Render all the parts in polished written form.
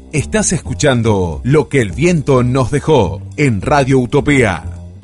Estás escuchando Lo que el viento nos dejó en Radio Utopía.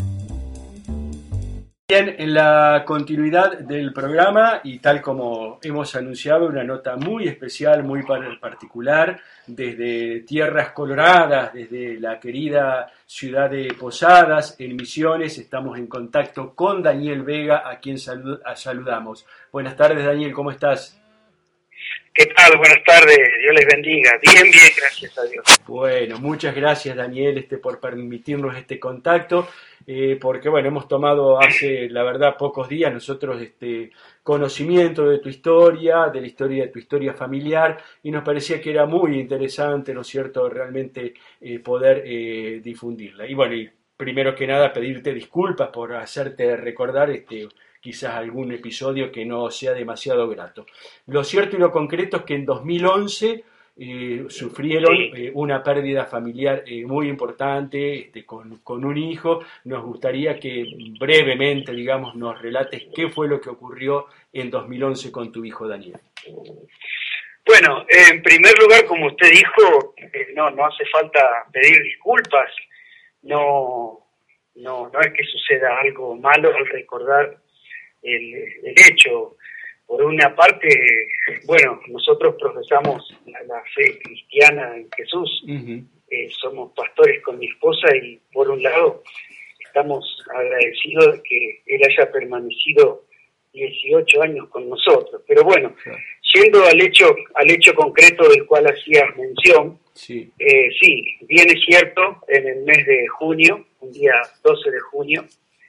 Bien, en la continuidad del programa y tal como hemos anunciado, una nota muy especial, muy particular, desde Tierras Coloradas, desde la querida ciudad de Posadas, en Misiones, estamos en contacto con Daniel Vega, a quien saludamos. Buenas tardes, Daniel, ¿cómo estás? ¿Qué tal? Buenas tardes, Dios les bendiga. Bien, gracias a Dios. Bueno, muchas gracias, Daniel, por permitirnos este contacto, porque bueno, hemos tomado hace, la verdad, pocos días nosotros conocimiento de tu historia, de la historia de tu historia familiar, y nos parecía que era muy interesante, ¿no es cierto?, realmente poder difundirla. Y bueno, y primero que nada pedirte disculpas por hacerte recordar quizás algún episodio que no sea demasiado grato. Lo cierto y lo concreto es que en 2011 sufrieron una pérdida familiar muy importante con un hijo. Nos gustaría que brevemente, digamos, nos relates qué fue lo que ocurrió en 2011 con tu hijo Daniel. Bueno, en primer lugar, como usted dijo, no hace falta pedir disculpas. No es que suceda algo malo al recordar el hecho. Por una parte, bueno, nosotros profesamos la fe cristiana en Jesús. Uh-huh. Somos pastores con mi esposa y por un lado estamos agradecidos de que él haya permanecido 18 años con nosotros. Pero bueno, yendo al hecho concreto del cual hacías mención, sí, bien es cierto, en el mes de junio, un día 12 de junio,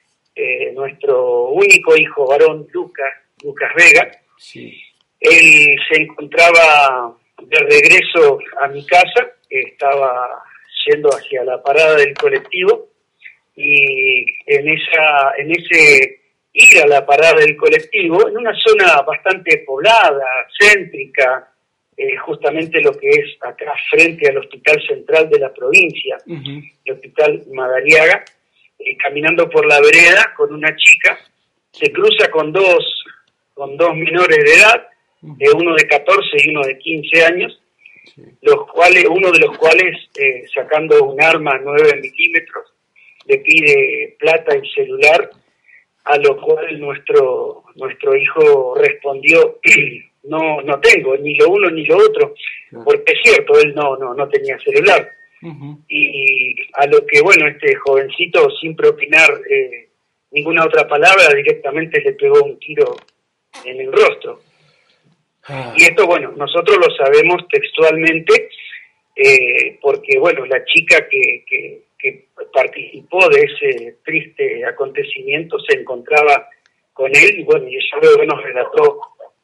nuestro único hijo varón, Lucas Vega, sí, él se encontraba de regreso a mi casa, estaba yendo hacia la parada del colectivo, y en ese ir a la parada del colectivo, en una zona bastante poblada, céntrica, justamente lo que es acá frente al Hospital Central de la provincia, uh-huh, el Hospital Madariaga, caminando por la vereda con una chica, se cruza con dos menores de edad, uno de 14 y uno de 15 años, sí, uno de los cuales, sacando un arma 9 milímetros, le pide plata y celular, a lo cual nuestro hijo respondió, no tengo ni lo uno ni lo otro, porque es cierto, él no tenía celular. Uh-huh. Y a lo que, bueno, este jovencito, sin propinar ninguna otra palabra, directamente le pegó un tiro en el rostro. Y esto, bueno, nosotros lo sabemos textualmente, porque, bueno, la chica que participó de ese triste acontecimiento se encontraba con él, y bueno, y ella luego nos relató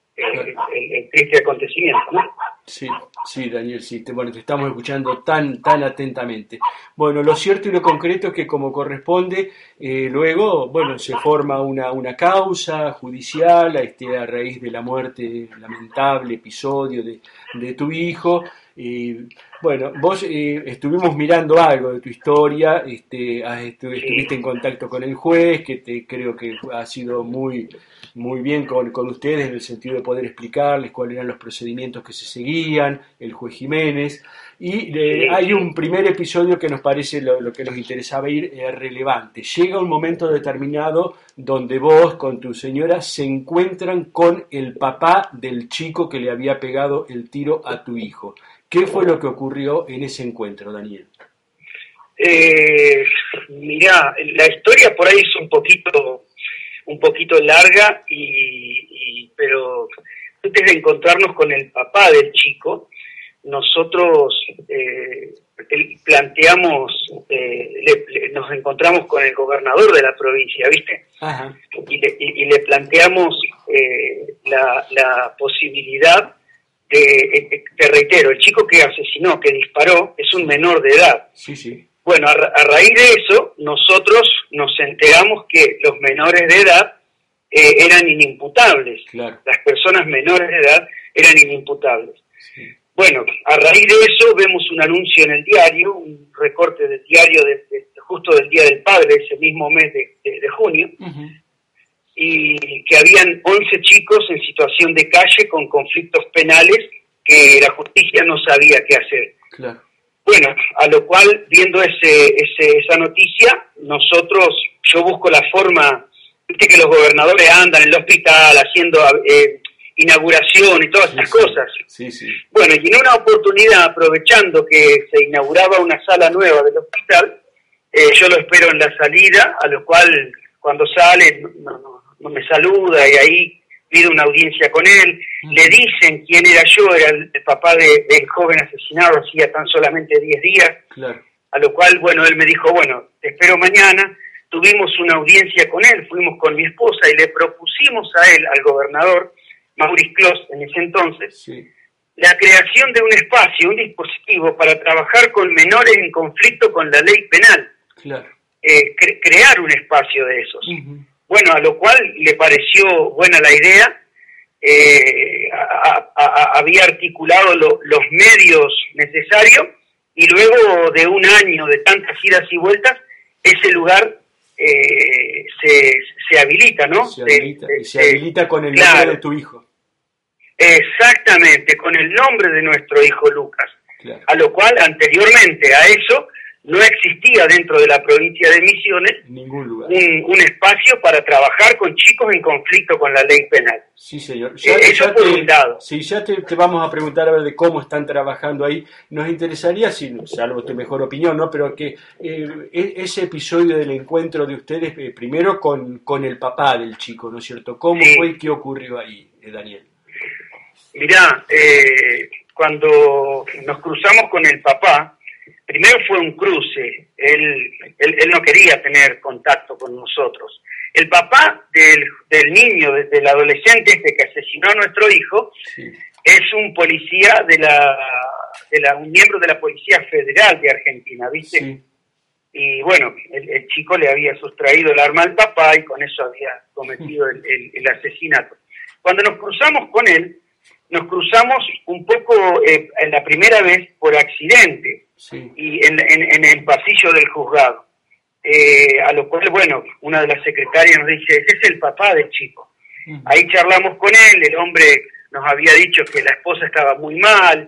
el triste acontecimiento, ¿no? Sí, Daniel, sí, te estamos escuchando tan atentamente. Bueno, lo cierto y lo concreto es que, como corresponde, luego, bueno, se forma una causa judicial a raíz de la muerte, lamentable episodio de tu hijo. Bueno, vos estuvimos mirando algo de tu historia, estuviste en contacto con el juez, que creo que ha sido muy bien con ustedes en el sentido de poder explicarles cuáles eran los procedimientos que se seguían, el juez Jiménez, y hay un primer episodio que nos parece lo que nos interesaba ir relevante. Llega un momento determinado donde vos con tu señora se encuentran con el papá del chico que le había pegado el tiro a tu hijo. ¿Qué fue lo que ocurrió en ese encuentro, Daniel? Mirá, la historia por ahí es un poquito larga, pero antes de encontrarnos con el papá del chico, nosotros nos encontramos con el gobernador de la provincia, ¿viste? Ajá. Y le planteamos la posibilidad te reitero, el chico que asesinó, que disparó, es un menor de edad. Sí. Bueno, a raíz de eso, nosotros nos enteramos que los menores de edad eran inimputables. Claro. Las personas menores de edad eran inimputables. Sí. Bueno, a raíz de eso vemos un anuncio en el diario, un recorte del diario justo del Día del Padre, ese mismo mes de junio, uh-huh, y que habían 11 chicos en situación de calle con conflictos penales que la justicia no sabía qué hacer. Claro. Bueno, a lo cual, viendo esa noticia, yo busco la forma, viste que los gobernadores andan en el hospital haciendo inauguración y todas estas cosas. Sí, sí. Bueno, y en una oportunidad, aprovechando que se inauguraba una sala nueva del hospital, yo lo espero en la salida, a lo cual cuando sale no me saluda y ahí pido una audiencia con él. Le dicen quién era yo, era el papá del joven asesinado hacía tan solamente 10 días. Claro. A lo cual, bueno, él me dijo, bueno, te espero mañana. Tuvimos una audiencia con él, fuimos con mi esposa y le propusimos a él, al gobernador, Maurice Clos, en ese entonces, sí, la creación de un espacio, un dispositivo para trabajar con menores en conflicto con la ley penal. claro. Crear un espacio de esos. Uh-huh. Bueno, a lo cual le pareció buena la idea, había articulado los medios necesarios y luego de un año de tantas idas y vueltas, ese lugar se habilita, ¿no? Se habilita con el nombre claro, de tu hijo. Exactamente, con el nombre de nuestro hijo Lucas. Claro. A lo cual, anteriormente a eso, no existía dentro de la provincia de Misiones ningún lugar. Un espacio para trabajar con chicos en conflicto con la ley penal. Sí, señor. Eso por un lado. Sí, ya te vamos a preguntar a ver de cómo están trabajando ahí. Nos interesaría, salvo tu mejor opinión, ¿no? Pero que ese episodio del encuentro de ustedes, primero con el papá del chico, ¿no es cierto? ¿Cómo fue y qué ocurrió ahí, Daniel? Mirá, cuando nos cruzamos con el papá, primero fue un cruce, él no quería tener contacto con nosotros. El papá del niño, del adolescente que asesinó a nuestro hijo, sí, es un policía un miembro de la Policía Federal de Argentina, ¿viste? Sí. Y bueno, el chico le había sustraído el arma al papá y con eso había cometido el asesinato. Cuando nos cruzamos con él, nos cruzamos un poco en la primera vez por accidente, sí, y en el pasillo del juzgado. A lo cual, bueno, una de las secretarias nos dice, ese es el papá del chico. Uh-huh. Ahí charlamos con él, el hombre nos había dicho que la esposa estaba muy mal,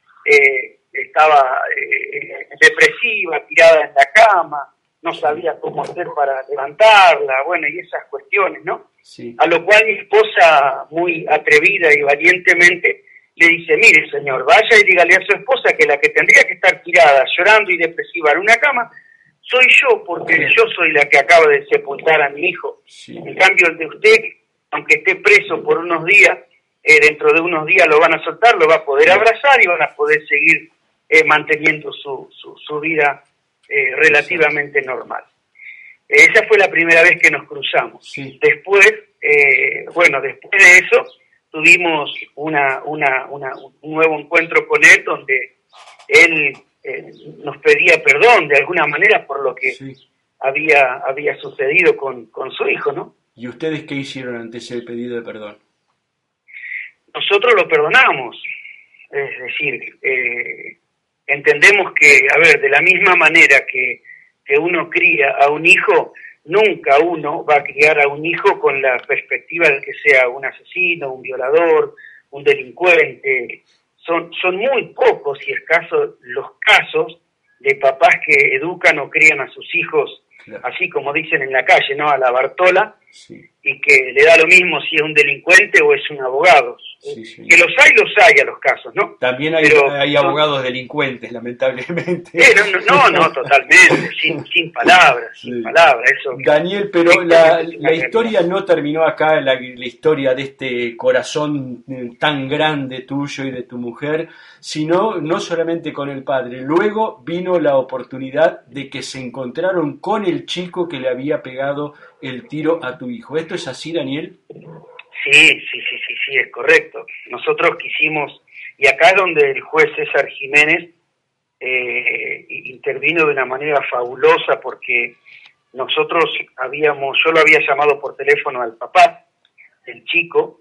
estaba depresiva, tirada en la cama, no sabía cómo hacer para levantarla, bueno, y esas cuestiones, ¿no? Sí. A lo cual mi esposa, muy atrevida y valientemente, le dice, mire señor, vaya y dígale a su esposa que la que tendría que estar tirada, llorando y depresiva en una cama, soy yo, porque yo soy la que acaba de sepultar a mi hijo. Sí. En cambio, el de usted, aunque esté preso por unos días, dentro de unos días lo van a soltar, lo va a poder abrazar y van a poder seguir manteniendo su vida relativamente normal. Esa fue la primera vez que nos cruzamos. Sí. Después, después de eso, tuvimos un nuevo encuentro con él, donde él nos pedía perdón de alguna manera por lo que sí, había sucedido con su hijo, ¿no? ¿Y ustedes qué hicieron ante ese pedido de perdón? Nosotros lo perdonamos, es decir, entendemos que, de la misma manera que uno cría a un hijo, nunca uno va a criar a un hijo con la perspectiva de que sea un asesino, un violador, un delincuente. Son muy pocos y escasos los casos de papás que educan o crían a sus hijos, claro, así como dicen en la calle, ¿no? A la Bartola, sí, y que le da lo mismo si es un delincuente o es un abogado. Sí, sí. Que los hay a los casos, ¿no? También hay abogados delincuentes, lamentablemente. No, totalmente, sin palabras, sin palabras. Eso. Daniel, pero la historia no terminó acá, la historia de este corazón tan grande tuyo y de tu mujer, sino no solamente con el padre. Luego vino la oportunidad de que se encontraron con el chico que le había pegado el tiro a tu hijo. ¿Esto es así, Daniel? Sí, es correcto. Nosotros quisimos, y acá es donde el juez César Jiménez intervino de una manera fabulosa, porque yo lo había llamado por teléfono al papá del chico,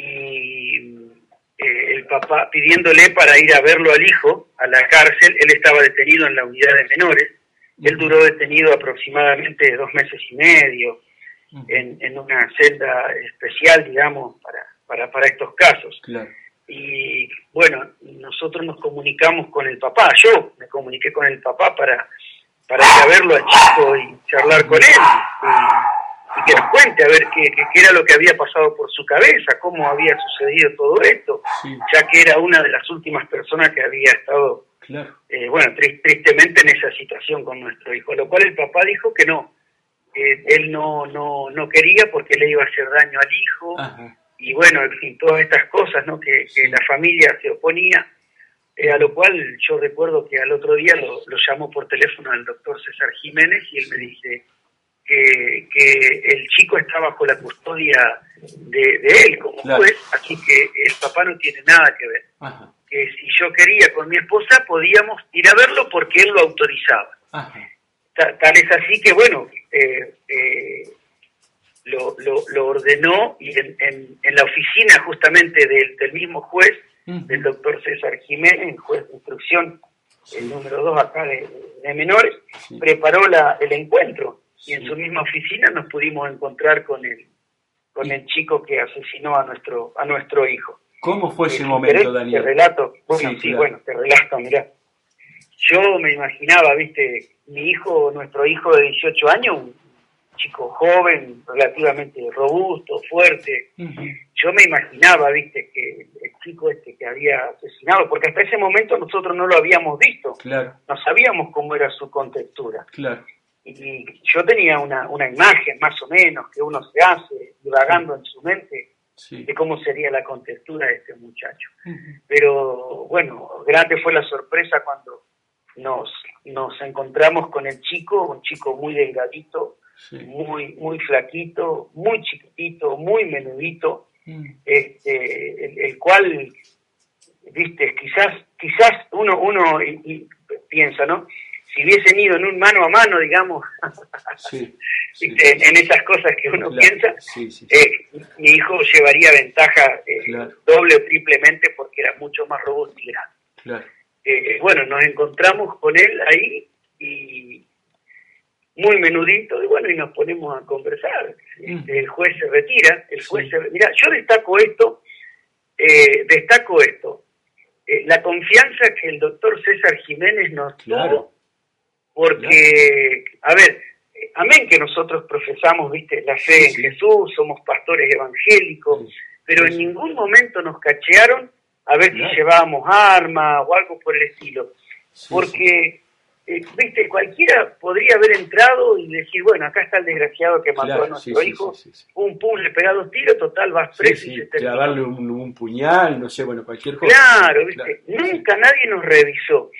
y el papá pidiéndole para ir a verlo al hijo a la cárcel. Él estaba detenido en la unidad de menores, él duró detenido aproximadamente 2 meses y medio, en una celda especial, digamos, para estos casos. Claro. y bueno, nosotros nos comunicamos con el papá, yo me comuniqué con el papá para ir a verlo al chico y charlar con él, y que nos cuente a ver qué era lo que había pasado por su cabeza, cómo había sucedido todo esto, sí, ya que era una de las últimas personas que había estado, claro, bueno, tristemente en esa situación con nuestro hijo, a lo cual el papá dijo que no, él no quería porque le iba a hacer daño al hijo, ajá, y bueno, en fin, todas estas cosas, ¿no? Que la familia se oponía, a lo cual yo recuerdo que al otro día lo llamó por teléfono al doctor César Jiménez y él me dice que el chico está bajo la custodia de él como claro, juez, así que el papá no tiene nada que ver. ajá, Que si yo quería con mi esposa podíamos ir a verlo porque él lo autorizaba. ajá, Tal es así que, bueno, lo ordenó y en la oficina justamente del mismo juez, del doctor César Jiménez, juez de instrucción, el número 2 acá de menores, sí, preparó el encuentro y en su misma oficina nos pudimos encontrar con el chico que asesinó a nuestro hijo. ¿Cómo fue ese Si momento, querés, Daniel? te relato, bueno, Sí, sí, claro. bueno, te relato, mirá. Yo me imaginaba, viste, nuestro hijo de 18 años, un chico joven, relativamente robusto, fuerte. Yo me imaginaba, viste, que el chico que había asesinado, porque hasta ese momento nosotros no lo habíamos visto, Claro, no sabíamos cómo era su contextura. claro, Y yo tenía una imagen más o menos que uno se hace, divagando en su mente, sí, de cómo sería la contextura de este muchacho. Pero bueno, grande fue la sorpresa cuando nos encontramos con el chico, un chico muy delgadito, sí, muy flaquito, muy chiquitito, muy menudito, el cual, viste, quizás uno y piensa, ¿no? Si hubiesen ido en un mano a mano, digamos, sí, sí, ¿viste? En esas cosas que uno claro, piensa, sí, sí, mi hijo llevaría ventaja claro, doble o triplemente porque era mucho más robusto y grande. claro, Bueno, nos encontramos con él ahí y muy menudito, y bueno, y nos ponemos a conversar. El juez se retira, Mirá, yo destaco esto, la confianza que el doctor César Jiménez nos claro, tuvo, porque, a ver, amén que nosotros profesamos, viste, la fe en Jesús, somos pastores evangélicos, pero en ningún momento nos cachearon a ver si llevábamos armas o algo por el estilo, porque, viste, cualquiera podría haber entrado y decir, bueno, acá está el desgraciado que mató a nuestro hijo, pum, le pega 2 tiros, total, vas preso y se terminó. Clavarle un puñal, no sé, bueno, cualquier cosa. Claro, viste, nunca nadie nos revisó.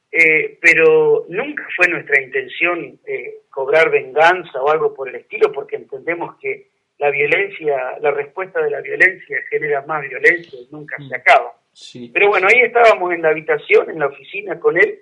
Pero nunca fue nuestra intención cobrar venganza o algo por el estilo, porque entendemos que la violencia, la respuesta de la violencia genera más violencia y nunca se acaba. Sí. Pero bueno, ahí estábamos en la habitación, en la oficina con él,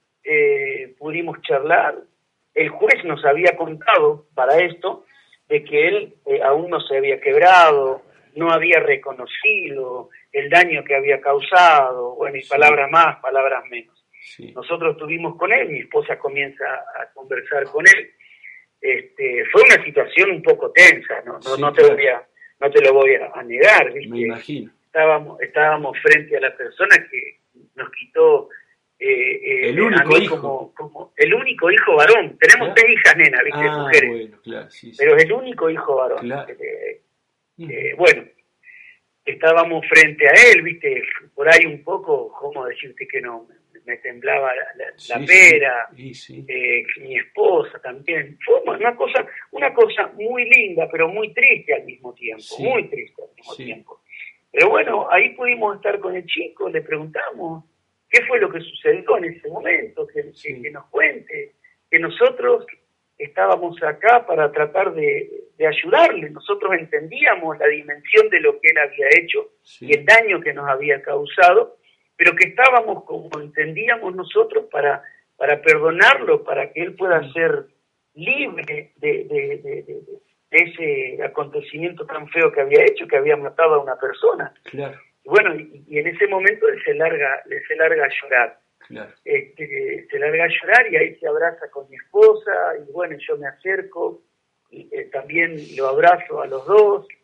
pudimos charlar. El juez nos había contado para esto de que él aún no se había quebrado, no había reconocido el daño que había causado, bueno, y palabras más, palabras menos. Sí. Nosotros estuvimos con él, mi esposa comienza a conversar con él. Fue una situación un poco tensa, no te lo voy a negar, ¿viste? Me imagino. Estábamos frente a la persona que nos quitó el único hijo. Como el único hijo varón. Tenemos 3 hijas, nena, ¿viste? Mujeres. Bueno, claro, sí. Pero es el único hijo varón. Claro. Bueno, estábamos frente a él, ¿viste? Por ahí un poco, ¿cómo decirte que no? Me temblaba la pera, mi esposa también. Fue una cosa muy linda, pero muy triste al mismo tiempo, muy triste al mismo tiempo. Pero bueno, ahí pudimos estar con el chico, le preguntamos qué fue lo que sucedió en ese momento, que nos cuente, que nosotros estábamos acá para tratar de ayudarle. Nosotros entendíamos la dimensión de lo que él había hecho y el daño que nos había causado, pero que estábamos, como entendíamos nosotros, para perdonarlo, para que él pueda ser libre de ese acontecimiento tan feo que había hecho, que había matado a una persona. Claro. Y bueno, y en ese momento él se larga a llorar. Claro. Se larga a llorar y ahí se abraza con mi esposa, y bueno, yo me acerco, y también lo abrazo a los dos,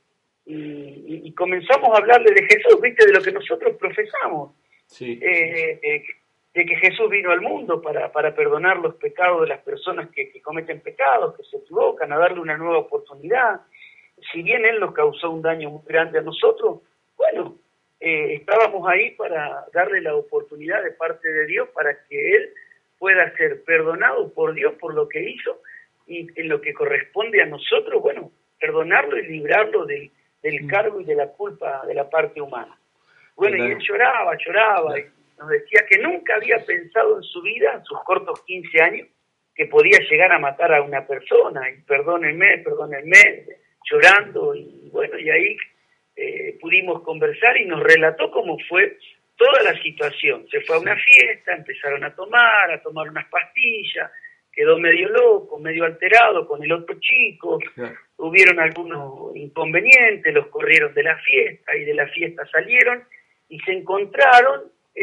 y comenzamos a hablarle de Jesús, ¿viste? De lo que nosotros profesamos. Sí. De que Jesús vino al mundo para perdonar los pecados de las personas que cometen pecados, que se equivocan, a darle una nueva oportunidad. Si bien Él nos causó un daño muy grande a nosotros, bueno, estábamos ahí para darle la oportunidad de parte de Dios para que Él pueda ser perdonado por Dios por lo que hizo, y en lo que corresponde a nosotros, bueno, perdonarlo y librarlo del cargo y de la culpa de la parte humana. Bueno, y él lloraba, y nos decía que nunca había pensado en su vida, en sus cortos 15 años, que podía llegar a matar a una persona, y perdónenme, llorando, y bueno, y ahí pudimos conversar y nos relató cómo fue toda la situación. Se fue a una fiesta, empezaron a tomar unas pastillas, quedó medio loco, medio alterado con el otro chico, hubieron algunos inconvenientes, los corrieron de la fiesta, y de la fiesta salieron, y se encontraron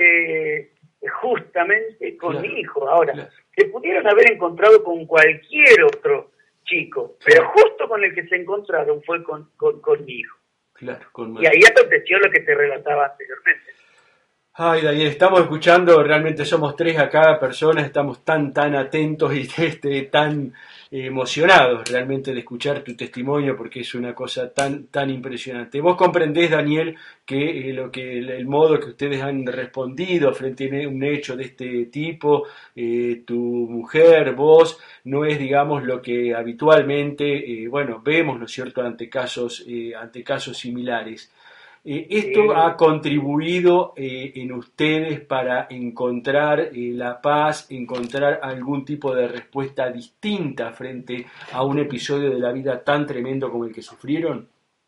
justamente con mi hijo. Ahora, se pudieron haber encontrado con cualquier otro chico, pero justo con el que se encontraron fue con mi hijo. Y ahí aconteció lo que te relataba anteriormente. Ay, Daniel, estamos escuchando, realmente somos 3 acá personas, estamos tan atentos y tan emocionados realmente de escuchar tu testimonio, porque es una cosa tan impresionante. Vos comprendés, Daniel, que el modo que ustedes han respondido frente a un hecho de este tipo, tu mujer, vos, no es, digamos, lo que habitualmente, vemos, ¿no es cierto?, ante casos similares. ¿Esto ha contribuido en ustedes para encontrar la paz, encontrar algún tipo de respuesta distinta frente a un episodio de la vida tan tremendo como el que sufrieron?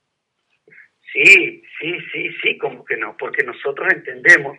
Sí, como que no, porque nosotros entendemos,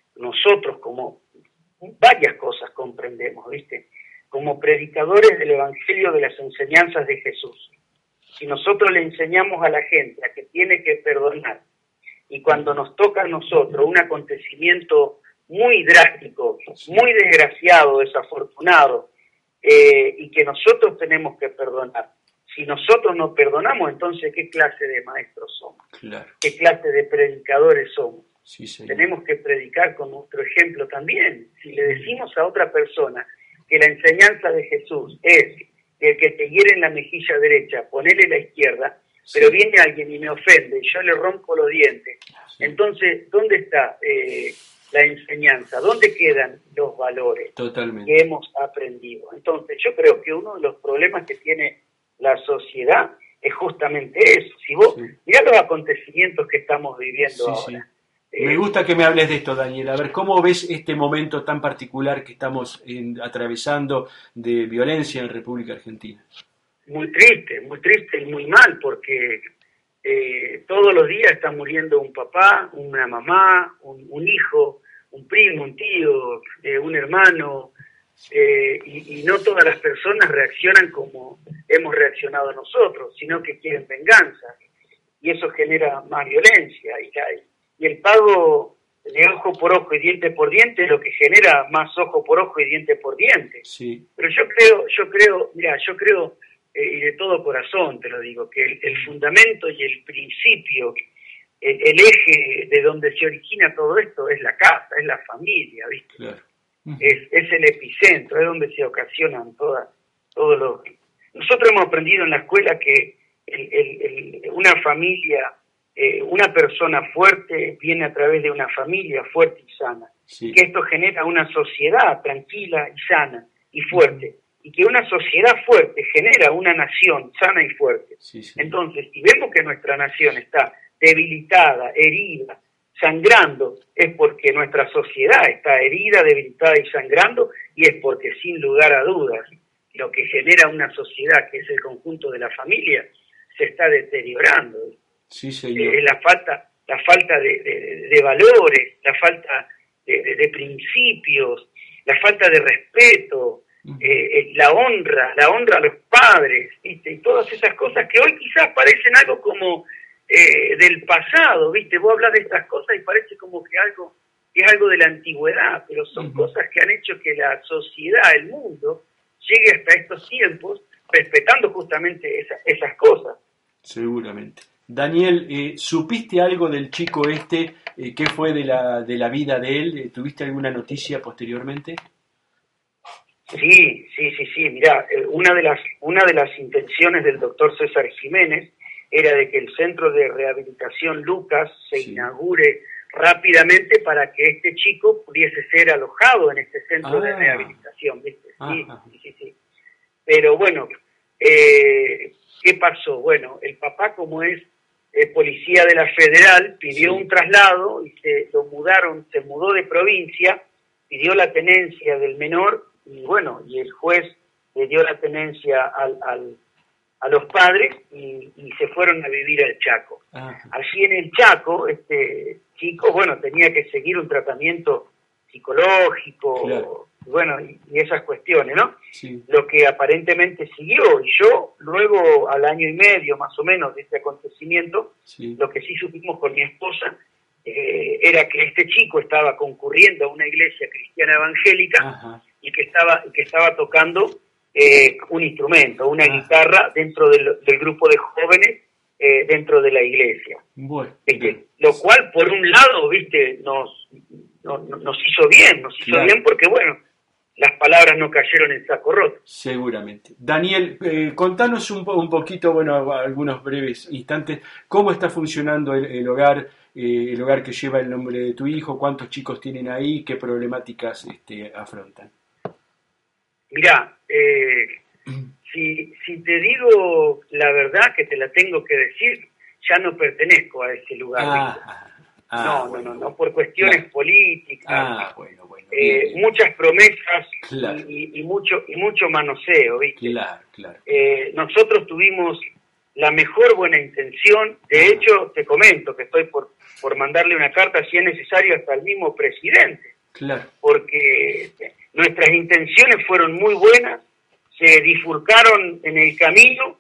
como varias cosas comprendemos, ¿viste? Como predicadores del Evangelio, de las enseñanzas de Jesús. Si nosotros le enseñamos a la gente a que tiene que perdonar, y cuando nos toca a nosotros un acontecimiento muy drástico, muy desgraciado, desafortunado, y que nosotros tenemos que perdonar, si nosotros no perdonamos, entonces ¿qué clase de maestros somos? Claro. ¿Qué clase de predicadores somos? Sí, tenemos que predicar con nuestro ejemplo también. Si le decimos a otra persona que la enseñanza de Jesús es que el que te hiere en la mejilla derecha, ponele la izquierda, pero viene alguien y me ofende y yo le rompo los dientes, entonces, ¿dónde está la enseñanza? ¿Dónde quedan los valores que hemos aprendido? Entonces, yo creo que uno de los problemas que tiene la sociedad es justamente eso. Si vos mirá los acontecimientos que estamos viviendo ahora. Me gusta que me hables de esto, Daniel. A ver, ¿cómo ves este momento tan particular que estamos atravesando de violencia en República Argentina? Muy triste y muy mal, porque todos los días está muriendo un papá, una mamá, un hijo, un primo, un tío, un hermano, y no todas las personas reaccionan como hemos reaccionado nosotros, sino que quieren venganza, y eso genera más violencia, y el pago de ojo por ojo y diente por diente es lo que genera más ojo por ojo y diente por diente. Sí. Pero yo creo, y de todo corazón te lo digo, que el fundamento y el principio, el eje de donde se origina todo esto es la casa, es la familia, ¿viste? Claro. Es el epicentro, es donde se ocasionan todos los... Nosotros hemos aprendido en la escuela que una familia, una persona fuerte viene a través de una familia fuerte y sana, que esto genera una sociedad tranquila y sana y fuerte, y que una sociedad fuerte genera una nación sana y fuerte. Entonces, si vemos que nuestra nación está debilitada, herida, sangrando, es porque nuestra sociedad está herida, debilitada y sangrando, y es porque sin lugar a dudas lo que genera una sociedad, que es el conjunto de la familia, se está deteriorando. Sí, señor. La falta de valores, la falta de principios, la falta de respeto, la honra a los padres, ¿viste? Y todas esas cosas que hoy quizás parecen algo como del pasado, ¿viste? Vos hablas de estas cosas y parece como que es algo de la antigüedad, pero son cosas que han hecho que la sociedad, el mundo, llegue hasta estos tiempos respetando justamente esas cosas. Seguramente. Daniel, ¿supiste algo del chico este? ¿Qué fue de la vida de él? ¿Tuviste alguna noticia posteriormente? Sí, mirá, una de las intenciones del doctor César Jiménez era de que el Centro de Rehabilitación Lucas se inaugure rápidamente para que este chico pudiese ser alojado en este centro de rehabilitación, ¿viste? Sí. Pero bueno, ¿qué pasó? Bueno, el papá, como es policía de la Federal, pidió un traslado y se mudó de provincia, pidió la tenencia del menor y bueno, y el juez le dio la tenencia a los padres y se fueron a vivir al Chaco. Allí en el Chaco, este chico, bueno, tenía que seguir un tratamiento psicológico, claro. Bueno, y esas cuestiones, ¿no? Sí. Lo que aparentemente siguió, y yo luego al año y medio más o menos de este acontecimiento, sí. Lo que sí supimos con mi esposa era que este chico estaba concurriendo a una iglesia cristiana evangélica y que estaba tocando un instrumento, una guitarra dentro del grupo de jóvenes dentro de la iglesia. Bueno, lo cual por un lado, viste, nos hizo bien, porque bueno, las palabras no cayeron en saco roto. Seguramente. Daniel, contanos un poquito, bueno, algunos breves instantes, cómo está funcionando el hogar que lleva el nombre de tu hijo, cuántos chicos tienen ahí, qué problemáticas afrontan. Mirá, si te digo la verdad, que te la tengo que decir, ya no pertenezco a ese lugar. No, por cuestiones políticas. Bueno, muchas promesas claro. y mucho manoseo, ¿viste? Claro. Nosotros tuvimos la mejor buena intención, de hecho, te comento que estoy por mandarle una carta, si es necesario, hasta al mismo presidente. Claro. Porque nuestras intenciones fueron muy buenas, se bifurcaron en el camino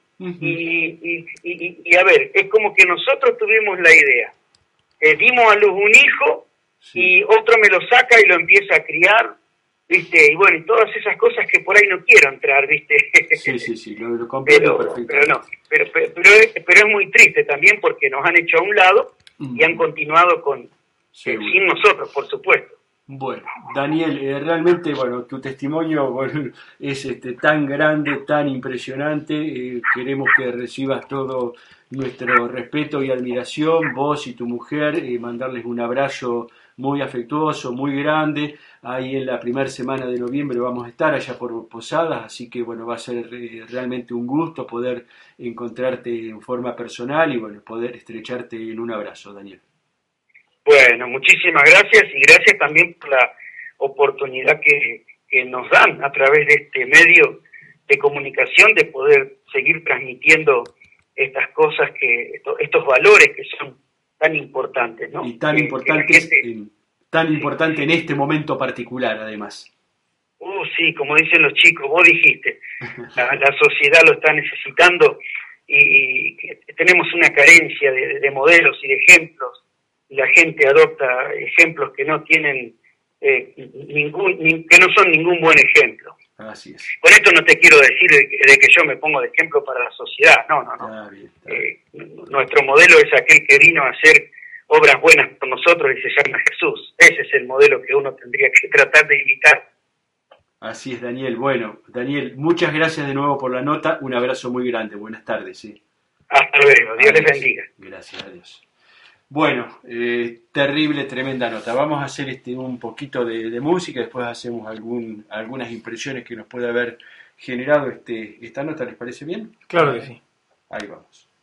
y a ver, es como que nosotros tuvimos la idea. Dimos a luz un hijo y otro me lo saca y lo empieza a criar, ¿viste? Y bueno, y todas esas cosas que por ahí no quiero entrar, ¿viste? Sí, lo comprendo perfectamente. Pero es muy triste también porque nos han hecho a un lado y han continuado sin nosotros, por supuesto. Bueno, Daniel, realmente, bueno, tu testimonio es tan grande, tan impresionante. Queremos que recibas todo nuestro respeto y admiración, vos y tu mujer, mandarles un abrazo muy afectuoso, muy grande. Ahí en la primera semana de noviembre vamos a estar allá por Posadas, así que bueno, va a ser realmente un gusto poder encontrarte en forma personal y bueno, poder estrecharte en un abrazo, Daniel. Bueno, muchísimas gracias y gracias también por la oportunidad que nos dan a través de este medio de comunicación de poder seguir transmitiendo estas cosas, estos valores que son tan importantes, ¿no? Y tan importantes, tan importante en este momento particular, además. Sí, como dicen los chicos, vos dijiste, la sociedad lo está necesitando y tenemos una carencia de modelos y de ejemplos. La gente adopta ejemplos que no tienen que no son ningún buen ejemplo. Así es. Con esto no te quiero decir de que yo me pongo de ejemplo para la sociedad, no. Está bien. Nuestro modelo es aquel que vino a hacer obras buenas por nosotros y se llama Jesús. Ese es el modelo que uno tendría que tratar de imitar. Así es, Daniel. Bueno, Daniel, muchas gracias de nuevo por la nota. Un abrazo muy grande. Buenas tardes. ¿Sí? Hasta luego. Dios les bendiga. Gracias, adiós. Bueno, terrible, tremenda nota. Vamos a hacer un poquito de música, después hacemos algunas impresiones que nos puede haber generado esta nota. ¿Les parece bien? Claro que sí. Ahí vamos.